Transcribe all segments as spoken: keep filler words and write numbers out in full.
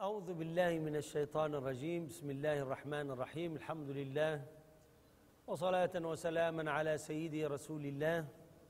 أعوذ بالله من الشيطان الرجيم. بسم الله الرحمن الرحيم. الحمد لله وصلاة وسلاما على سيدي رسول الله.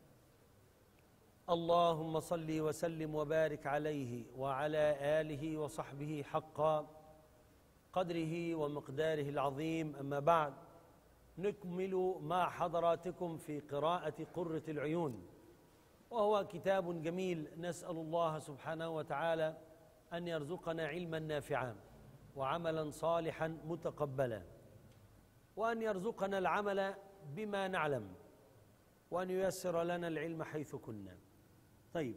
اللهم صل وسلم وبارك عليه وعلى آله وصحبه حق قدره ومقداره العظيم. أما بعد، نكمل مع حضراتكم في قراءة قرة العيون، وهو كتاب جميل. نسأل الله سبحانه وتعالى أن يرزقنا علما نافعا وعملا صالحا متقبلا، وأن يرزقنا العمل بما نعلم، وأن ييسر لنا العلم حيث كنا. طيب،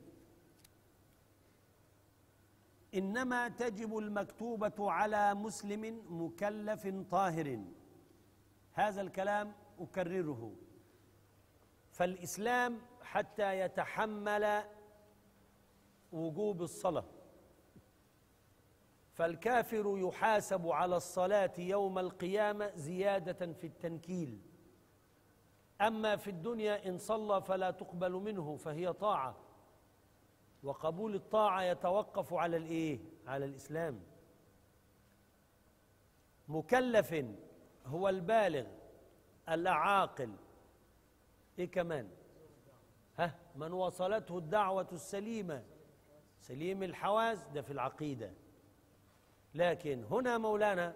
إنما تجب المكتوبة على مسلم مكلف طاهر. هذا الكلام أكرره، فالإسلام حتى يتحمل وجوب الصلاة، فالكافر يحاسب على الصلاة يوم القيامة زيادة في التنكيل. أما في الدنيا إن صلى فلا تقبل منه، فهي طاعة، وقبول الطاعة يتوقف على الإيه؟ على الإسلام. مكلف هو البالغ العاقل. إيه كمان؟ ها، من وصلته الدعوة السليمة سليم الحواس، ده في العقيدة. لكن هنا مولانا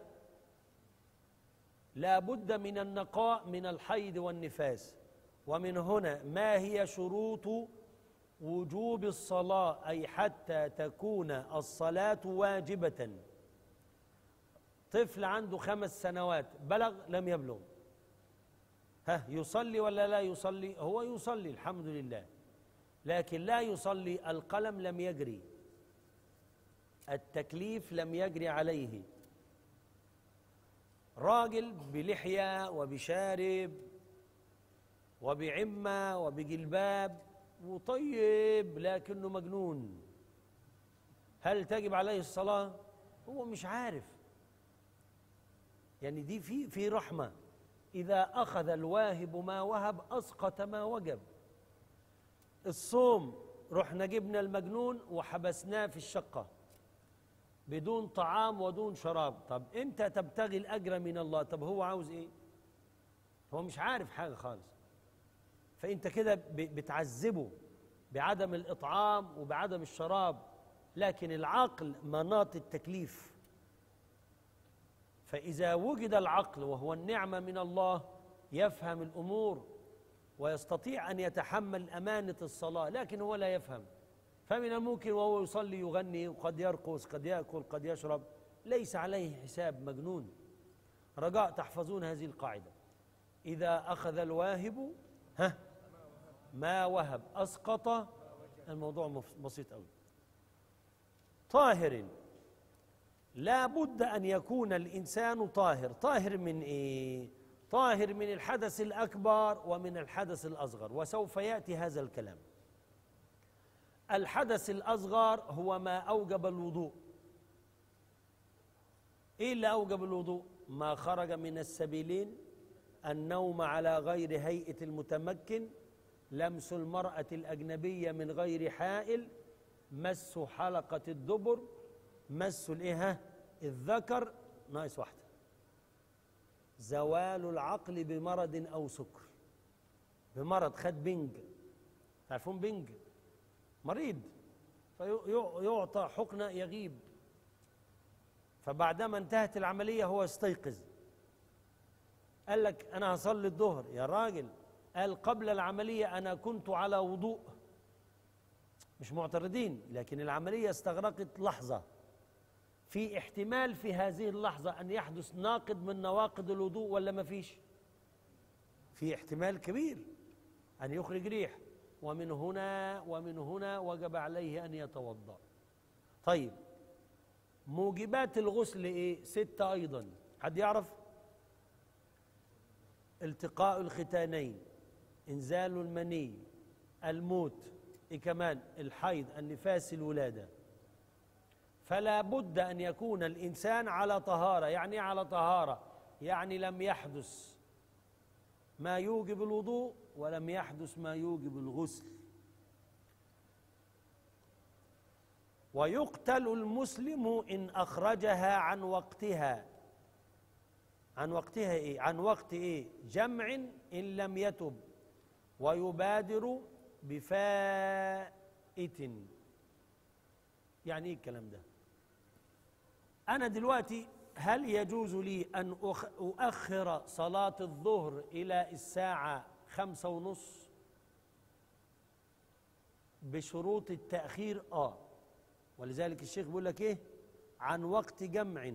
لا بد من النقاء من الحيض والنفاس. ومن هنا ما هي شروط وجوب الصلاة، أي حتى تكون الصلاة واجبة. طفل عنده خمس سنوات بلغ لم يبلغ، ها، يصلي ولا لا يصلي؟ هو يصلي الحمد لله، لكن لا يصلي، القلم لم يجري، التكليف لم يجري عليه. راجل بلحية وبشارب وبعمة وبجلباب وطيب لكنه مجنون، هل تجب عليه الصلاة؟ هو مش عارف. يعني دي في في رحمة. إذا أخذ الواهب ما وهب أسقط ما وجب. الصوم رحنا جبنا المجنون وحبسناه في الشقة بدون طعام ودون شراب. طب امتى تبتغي الأجر من الله؟ طب هو عاوز ايه؟ هو مش عارف حاجة خالص، فانت كده بتعذبه بعدم الإطعام وبعدم الشراب. لكن العقل مناط التكليف، فإذا وجد العقل وهو النعمة من الله يفهم الأمور ويستطيع أن يتحمل أمانة الصلاة. لكن هو لا يفهم، فمن الممكن وهو يصلي يغني، وقد يرقص، قد يأكل، قد يشرب، ليس عليه حساب، مجنون. رجاء تحفظون هذه القاعدة: إذا أخذ الواهب ها ما وهب أسقط. الموضوع بسيط أوي. طاهر، لا بد أن يكون الإنسان طاهر. طاهر من إيه؟ طاهر من الحدث الأكبر ومن الحدث الأصغر، وسوف يأتي هذا الكلام. الحدث الأصغر هو ما أوجب الوضوء. إيه اللي أوجب الوضوء؟ ما خرج من السبيلين: النوم على غير هيئة المتمكن، لمس المرأة الأجنبية من غير حائل، مس حلقة الدبر، مس الإيه الذكر، ناقص واحدة: زوال العقل بمرض أو سكر. بمرض، خد بنج، تعرفون بنج؟ مريض فيعطى حقنة يغيب، فبعدما انتهت العملية هو استيقظ، قال لك أنا هصلي الظهر. يا راجل، قال قبل العملية أنا كنت على وضوء. مش معترضين، لكن العملية استغرقت لحظة. في احتمال في هذه اللحظة أن يحدث ناقض من نواقض الوضوء ولا ما فيش؟ في احتمال كبير أن يخرج ريح، ومن هنا ومن هنا وجب عليه أن يتوضأ. طيب، موجبات الغسل إيه؟ ستة أيضا. حد يعرف؟ التقاء الختانين، إنزال المني، الموت، إيه كمان؟ الحيض، النفاس، الولادة. فلا بد أن يكون الإنسان على طهارة. يعني على طهارة يعني لم يحدث ما يوجب الوضوء ولم يحدث ما يوجب الغسل. ويقتل المسلم إن أخرجها عن وقتها. عن وقتها إيه؟ عن وقت إيه؟ جمع إن لم يتب، ويبادر بفائت. يعني إيه الكلام ده؟ أنا دلوقتي هل يجوز لي أن أؤخر صلاة الظهر إلى الساعة خمسة ونص بشروط التأخير؟ آه ولذلك الشيخ بيقول لك إيه؟ عن وقت جمع.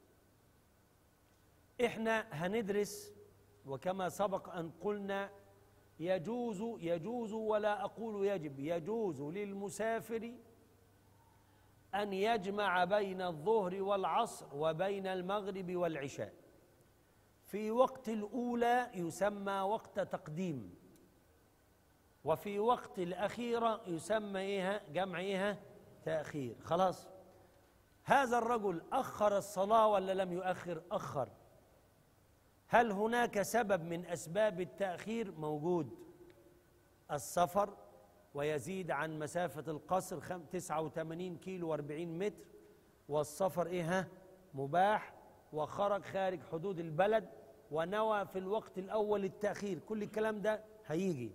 إحنا هندرس، وكما سبق أن قلنا يجوز يجوز ولا أقول يجب، يجوز للمسافر أن يجمع بين الظهر والعصر وبين المغرب والعشاء. في وقت الأولى يسمى وقت تقديم، وفي وقت الأخيرة يسمى إيه؟ جمع إيه؟ تأخير. خلاص، هذا الرجل أخر الصلاة ولا لم يؤخر؟ أخر. هل هناك سبب من أسباب التأخير؟ موجود، السفر، ويزيد عن مسافة القصر تسعة وثمانين كيلو وأربعين متر، والسفر إيه؟ مباح، وخرج خارج حدود البلد ونوى في الوقت الأول التأخير. كل الكلام ده هيجي،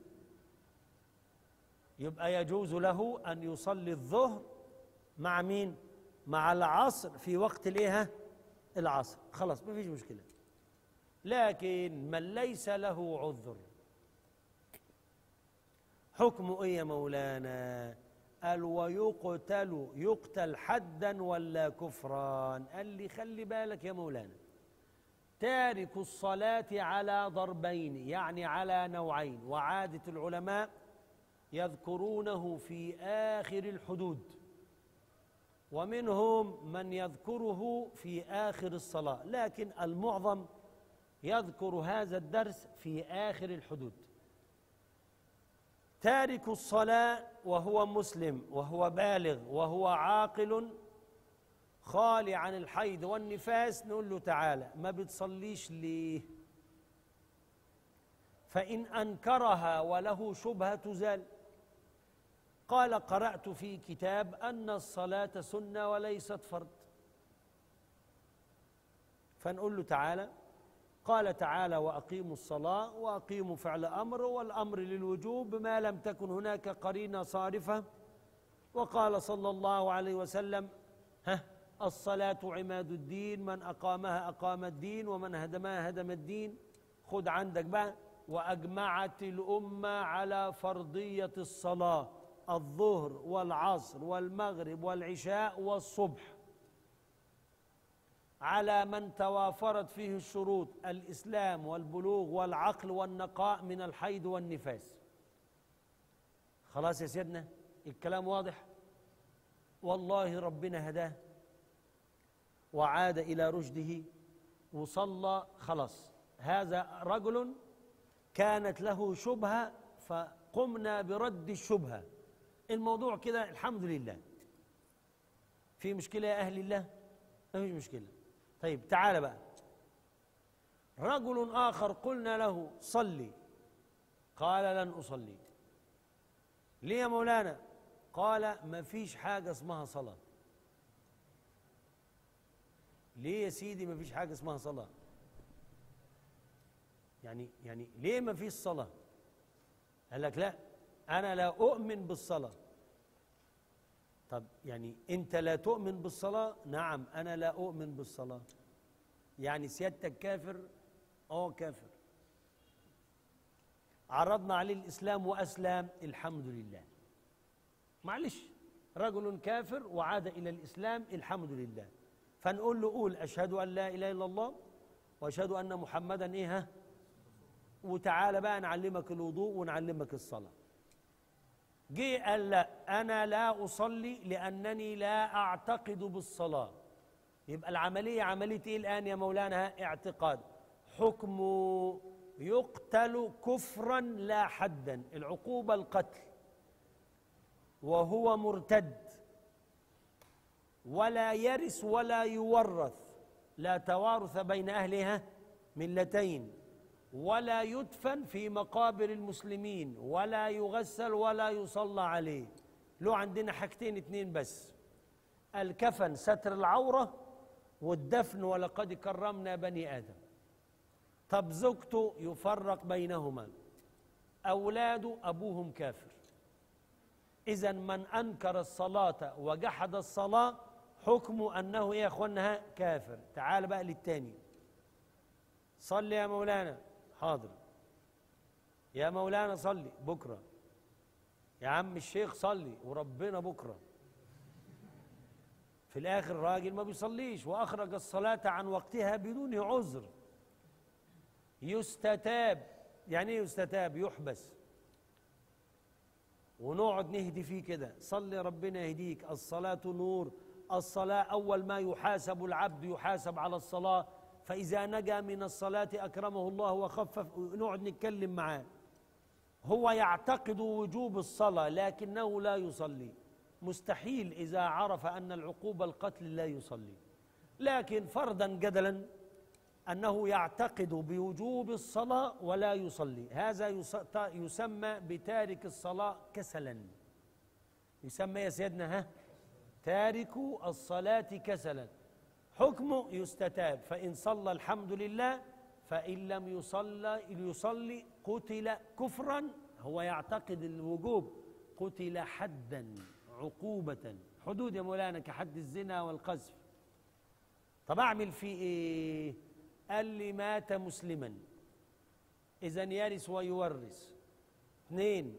يبقى يجوز له أن يصلي الظهر مع مين؟ مع العصر في وقت الإيه؟ العصر. خلاص، ما فيش مشكلة. لكن من ليس له عذر حكمه إيه يا مولانا؟ قال ويقتل، يقتل حدا ولا كفران؟ قال لي خلي بالك يا مولانا، تارك الصلاة على ضربين، يعني على نوعين، وعادة العلماء يذكرونه في آخر الحدود، ومنهم من يذكره في آخر الصلاة، لكن المعظم يذكر هذا الدرس في آخر الحدود. تارك الصلاة وهو مسلم وهو بالغ وهو عاقل خالي عن الحيض والنفاس، نقول له تعالى ما بتصليش ليه؟ فإن أنكرها وله شبهة تزال. قال قرأت في كتاب أن الصلاة سنة وليست فرض، فنقول له تعالى، قال تعالى وأقيموا الصلاة، وأقيموا فعل أمر، والأمر للوجوب ما لم تكن هناك قرينة صارفة. وقال صلى الله عليه وسلم ها الصلاة عماد الدين، من أقامها أقام الدين، ومن هدمها هدم الدين. خد عندك بقى، وأجمعت الأمة على فرضية الصلاة الظهر والعصر والمغرب والعشاء والصبح على من توافرت فيه الشروط: الإسلام والبلوغ والعقل والنقاء من الحيض والنفاس. خلاص يا سيدنا، الكلام واضح. والله ربنا هداه وعاد إلى رشده وصلى. خلاص، هذا رجل كانت له شبهة فقمنا برد الشبهة. الموضوع كده الحمد لله. في مشكلة يا أهل الله؟ ما فيش مشكلة. طيب تعال بقى، رجل آخر قلنا له صلي، قال لن أصلي. ليه يا مولانا؟ قال ما فيش حاجة اسمها صلاة. ليه يا سيدي ما فيش حاجة اسمها صلاة؟ يعني يعني ليه ما فيش صلاة؟ قال لك لا، أنا لا أؤمن بالصلاة. طب يعني أنت لا تؤمن بالصلاة؟ نعم أنا لا أؤمن بالصلاة. يعني سيادتك كافر؟ أه كافر. عرضنا عليه الإسلام وأسلم، الحمد لله. معلش، رجل كافر وعاد إلى الإسلام، الحمد لله. فنقول له قول أشهد أن لا إله إلا الله وأشهد أن محمدا إيه، وتعالى بقى نعلمك الوضوء ونعلمك الصلاة. جه قال لا، أنا لا أصلي لأنني لا أعتقد بالصلاة. يبقى العملية عملية إيه الآن يا مولانا؟ اعتقاد. حكمه يقتل كفرا لا حدا، العقوبة القتل، وهو مرتد، ولا يرث ولا يورث، لا توارث بين أهلها ملتين، ولا يدفن في مقابر المسلمين، ولا يغسل ولا يصلى عليه. له عندنا حاجتين اتنين بس: الكفن ستر العورة، والدفن ولقد كرمنا بني آدم. طب زوجته يفرق بينهما، أولاده أبوهم كافر. إذا من أنكر الصلاة وجحد الصلاة حكمه أنه إيه يا أخوانا؟ كافر. تعال بقى للتاني. صلي يا مولانا، حاضر. يا مولانا صلي بكرة. يا عم الشيخ صلي وربنا بكرة. في الآخر راجل ما بيصليش وأخرج الصلاة عن وقتها بدون عذر، يستتاب. يعني ايه يستتاب؟ يحبس ونقعد نهدي فيه كده. صلي ربنا يهديك، الصلاة نور، الصلاة أول ما يحاسب العبد يحاسب على الصلاة، فإذا نجا من الصلاة أكرمه الله وخفف. نقعد نتكلم معاه. هو يعتقد وجوب الصلاة لكنه لا يصلي، مستحيل إذا عرف أن العقوبة القتل لا يصلي. لكن فرضا جدلا أنه يعتقد بوجوب الصلاة ولا يصلي، هذا يسمى بتارك الصلاة كسلا. يسمى يا سيدنا ها تارك الصلاة كسلا. حكمه يستتاب، فإن صلى الحمد لله، فإن لم يصلي يصلي قتل كفرا. هو يعتقد الوجوب، قتل حدا عقوبة. حدود يا مولانا كحد الزنا والقذف. طب أعمل فيه إيه؟ قال لي مات مسلما، إذن يرث ويورث. اثنين،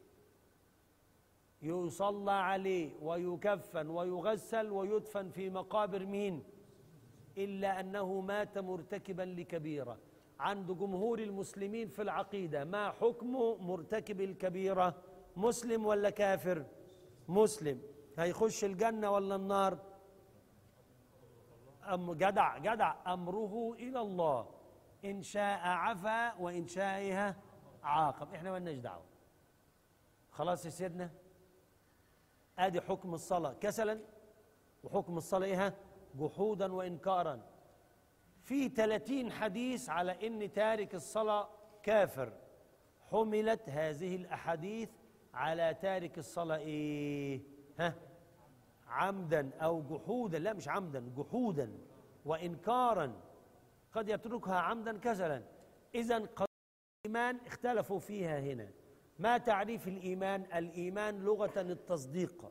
يصلى عليه ويكفن ويغسل ويدفن في مقابر مين؟ إلا أنه مات مرتكبا لكبيرة. عند جمهور المسلمين في العقيدة ما حكم مرتكب الكبيرة؟ مسلم ولا كافر؟ مسلم. هيخش الجنة ولا النار؟ أم جدع جدع أمره إلى الله، إن شاء عفا وإن شاء عاقب. إحنا ما لناش دعوة. خلاص يا سيدنا، آدي حكم الصلاة كسلا، وحكم الصلاة إيه؟ جحودا وإنكارا. في ثلاثين حديث على إن تارك الصلاة كافر. حملت هذه الأحاديث على تارك الصلاة إيه؟ ها؟ عمدا أو جحودا. لا مش عمدا، جحودا وإنكارا. قد يتركها عمدا كسلا. إذن قضية الإيمان اختلفوا فيها هنا. ما تعريف الإيمان؟ الإيمان لغة التصديق،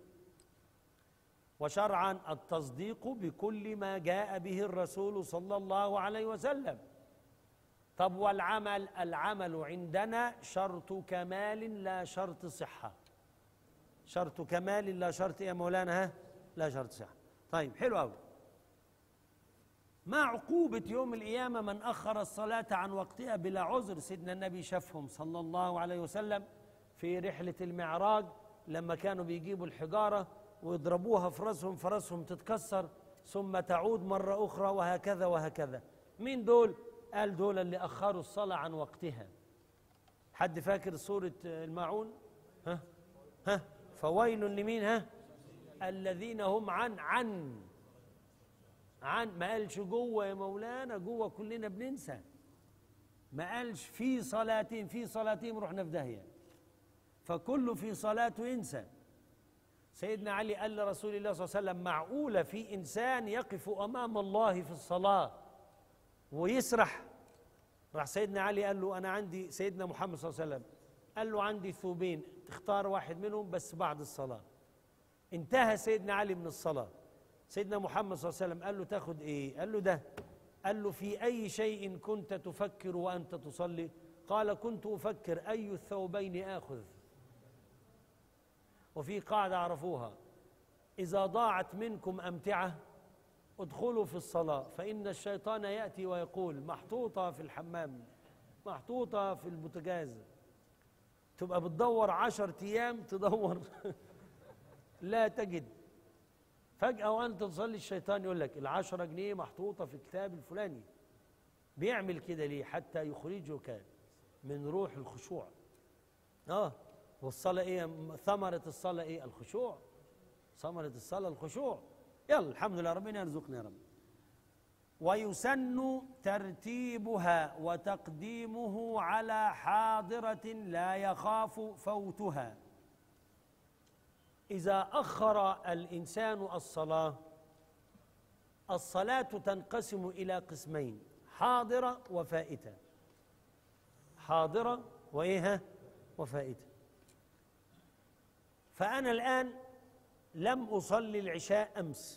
وشرعا التصديق بكل ما جاء به الرسول صلى الله عليه وسلم. طب والعمل؟ العمل عندنا شرط كمال لا شرط صحة. شرط كمال لا شرط يا مولانا ها؟ لا شرط صحة. طيب حلو قوي. ما عقوبة يوم القيامة من أخر الصلاة عن وقتها بلا عذر؟ سيدنا النبي شافهم صلى الله عليه وسلم في رحلة المعراج لما كانوا بيجيبوا الحجارة ويضربوها في رأسهم، فرأسهم تتكسر ثم تعود مرة أخرى، وهكذا وهكذا. مين دول؟ قال دول اللي أخروا الصلاة عن وقتها. حد فاكر سورة الماعون؟ ها ها فويل لمين؟ ها الذين هم عن عن عن ما قالش جوه يا مولانا، جوه كلنا بننسى. ما قالش في صلاتهم، في صلاتهم رحنا في داهية. فكله في صلاته ينسى. سيدنا علي قال لرسول الله صلى الله عليه وسلم: معقولة في إنسان يقف أمام الله في الصلاة ويسرح؟ راح سيدنا علي قال له: أنا عندي، سيدنا محمد صلى الله عليه وسلم قال له: عندي ثوبين، تختار واحد منهم بس بعد الصلاة. انتهى سيدنا علي من الصلاة. سيدنا محمد صلى الله عليه وسلم قال له: تاخد ايه؟ قال له: ده. قال له: في أي شيء كنت تفكر وأنت تصلي؟ قال: كنت أفكر أي الثوبين آخذ. وفي قاعدة عرفوها: إذا ضاعت منكم أمتعة ادخلوا في الصلاة، فإن الشيطان يأتي ويقول: محطوطة في الحمام، محطوطة في البوتاجاز. تبقى بتدور عشر أيام تدور لا تجد. فجأة وأنت تصلي الشيطان يقول لك: العشرة جنيه محطوطة في الكتاب الفلاني. بيعمل كده ليه؟ حتى يخرجك من روح الخشوع. آه والصلاة إيه؟ ثمرة الصلاة إيه؟ الخشوع. ثمرة الصلاة الخشوع. يلا الحمد لله، ربنا يرزقنا يا رب. ويسن ترتيبها وتقديمه على حاضرة لا يخاف فوتها. إذا أخر الإنسان الصلاة، الصلاة تنقسم إلى قسمين: حاضرة وفائتة. حاضرة وإيه وفائتة. فأنا الآن لم أصلي العشاء أمس،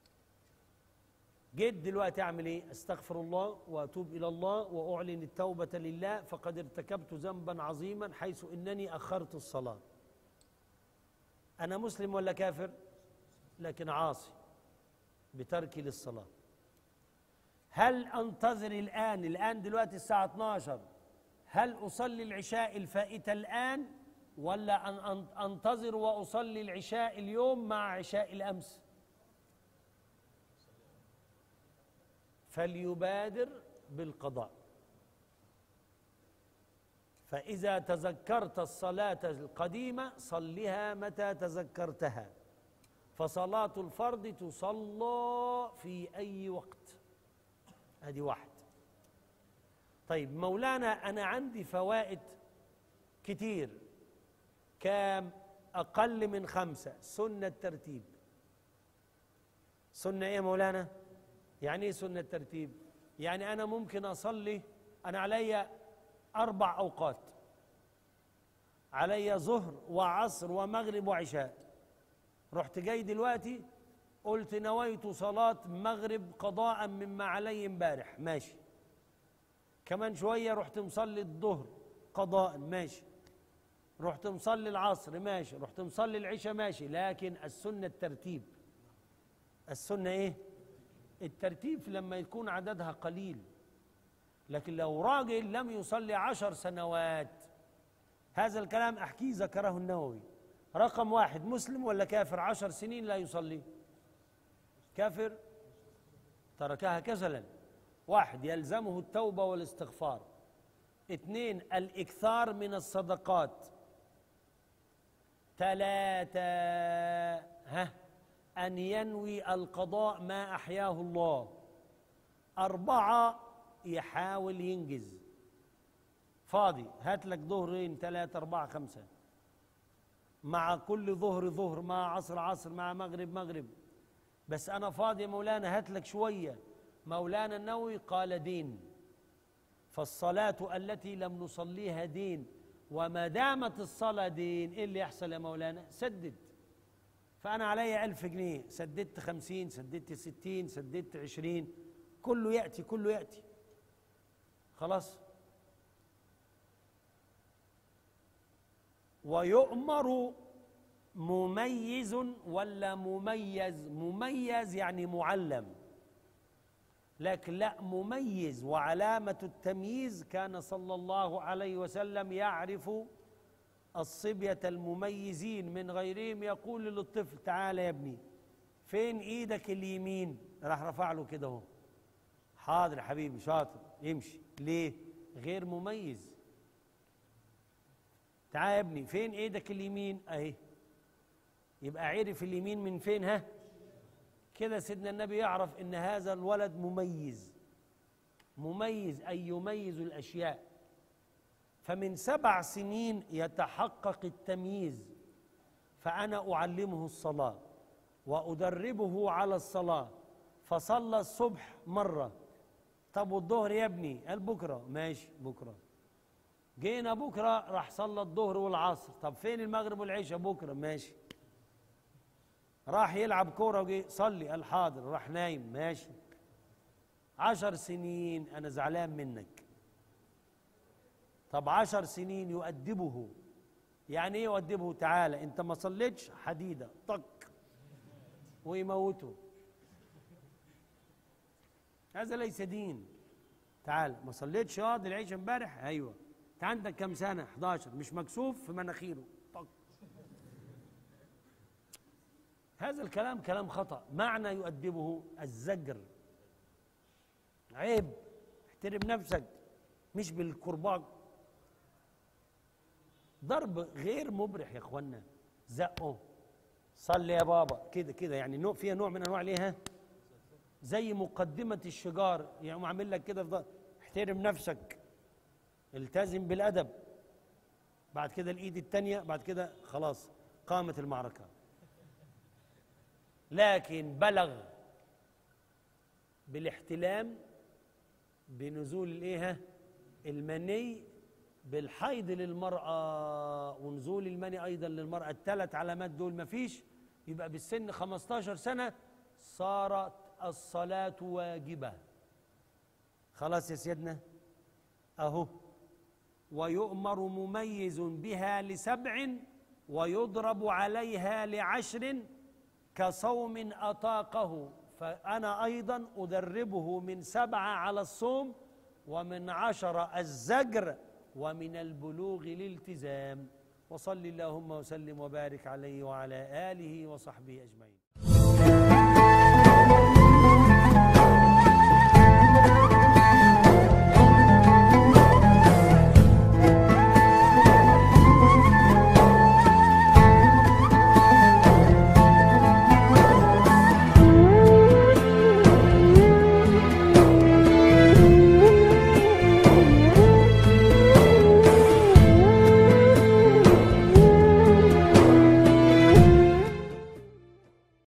جيت دلوقتي أعمل إيه؟ أستغفر الله وأتوب إلى الله وأعلن التوبة لله، فقد ارتكبت ذنبا عظيما حيث إنني أخرت الصلاة. أنا مسلم ولا كافر؟ لكن عاصي بتركي للصلاة. هل أنتظر الآن الآن دلوقتي الساعة اثناشر، هل أصلي العشاء الفائتة الآن ولا أن أنتظر وأصلي العشاء اليوم مع عشاء الأمس؟ فليبادر بالقضاء. فإذا تذكرت الصلاة القديمة صلها متى تذكرتها، فصلاة الفرض تصلى في أي وقت. هذه واحد. طيب مولانا أنا عندي فوائد كتير، كام؟ أقل من خمسة. سنة ترتيب. سنة إيه مولانا؟ يعني إيه سنة ترتيب؟ يعني أنا ممكن أصلي، أنا علي أربع أوقات، علي ظهر وعصر ومغرب وعشاء. رحت جاي دلوقتي قلت نويت صلاة مغرب قضاء مما علي امبارح، ماشي. كمان شوية رحت مصلي الظهر قضاء، ماشي. رحت مصلي العصر، ماشي. رحت مصلي العشاء، ماشي. لكن السنة الترتيب. السنة إيه؟ الترتيب لما يكون عددها قليل. لكن لو راجل لم يصلي عشر سنوات، هذا الكلام أحكي ذكره النووي. رقم واحد، مسلم ولا كافر؟ عشر سنين لا يصلي، كافر، تركها كسلا. واحد، يلزمه التوبة والاستغفار. اثنين، الإكثار من الصدقات. ثلاثة، ها أن ينوي القضاء ما أحياه الله. أربعة، يحاول ينجز. فاضي، هات لك ظهرين ثلاثة أربعة خمسة، مع كل ظهر ظهر، مع عصر عصر، مع مغرب مغرب. بس أنا فاضي مولانا، هات لك شوية. مولانا النووي قال دين، فالصلاة التي لم نصليها دين، وما دامت الصلاة دين، إيه اللي يحصل يا مولانا؟ سدد. فأنا علي ألف جنيه، سددت خمسين، سددت ستين، سددت عشرين، كله يأتي كله يأتي، خلاص. ويؤمر مميز ولا مميز؟ مميز يعني معلم، لكن لا، مميز. وعلامة التمييز كان صلى الله عليه وسلم يعرف الصبية المميزين من غيرهم، يقول للطفل تعال يا ابني، فين ايدك اليمين؟ راح رفع له كده اهو، حاضر يا حبيبي، شاطر، يمشي. ليه؟ غير مميز. تعال يا ابني، فين ايدك اليمين؟ اهي. يبقى عرف اليمين من فين؟ ها كده سيدنا النبي يعرف ان هذا الولد مميز. مميز أي يميز الأشياء. فمن سبع سنين يتحقق التمييز، فأنا أعلمه الصلاة وأدربه على الصلاة. فصلى الصبح مرة، طب والظهر يا ابني؟ قال بكرة، ماشي بكرة. جينا بكرة راح صلى الظهر والعصر، طب فين المغرب والعشاء؟ بكرة، ماشي. راح يلعب كورة وجي صلي، قال حاضر، راح نايم، ماشي. عشر سنين أنا زعلان منك. طب عشر سنين يؤدبه. يعني ايه يؤدبه؟ تعالى انت ما صليتش، حديدة طق ويموته. هذا ليس دين. تعالى، ما صليتش اه دي العيش امبارح؟ ايوه. انت عندك كم سنة؟ احداشر، مش مكسوف في مناخيره طق. هذا الكلام كلام خطأ. معنى يؤدبه الزجر. عيب، احترم نفسك، مش بالكرباج. ضرب غير مبرح يا اخوانا، زقه، صلي يا بابا كده كده، يعني نوع فيها نوع من انواع ليها زي مقدمة الشجار، يعني عامل لك كده في ضرب. احترم نفسك، التزم بالادب. بعد كده الايد الثانية، بعد كده خلاص قامت المعركة. لكن بلغ بالاحتلام بنزول الايه المني، بالحيض للمرأة ونزول المني أيضا للمرأة، الثلاث علامات دول مفيش، يبقى بالسن خمستاشر سنة صارت الصلاة واجبة. خلاص يا سيدنا أهو. ويؤمر مميز بها لسبع ويضرب عليها لعشر كصوم أطاقه، فأنا أيضا أدربه من سبعة على الصوم، ومن عشرة الزجر، ومن البلوغ الالتزام. وصل اللهم وسلم وبارك عليه وعلى آله وصحبه أجمعين.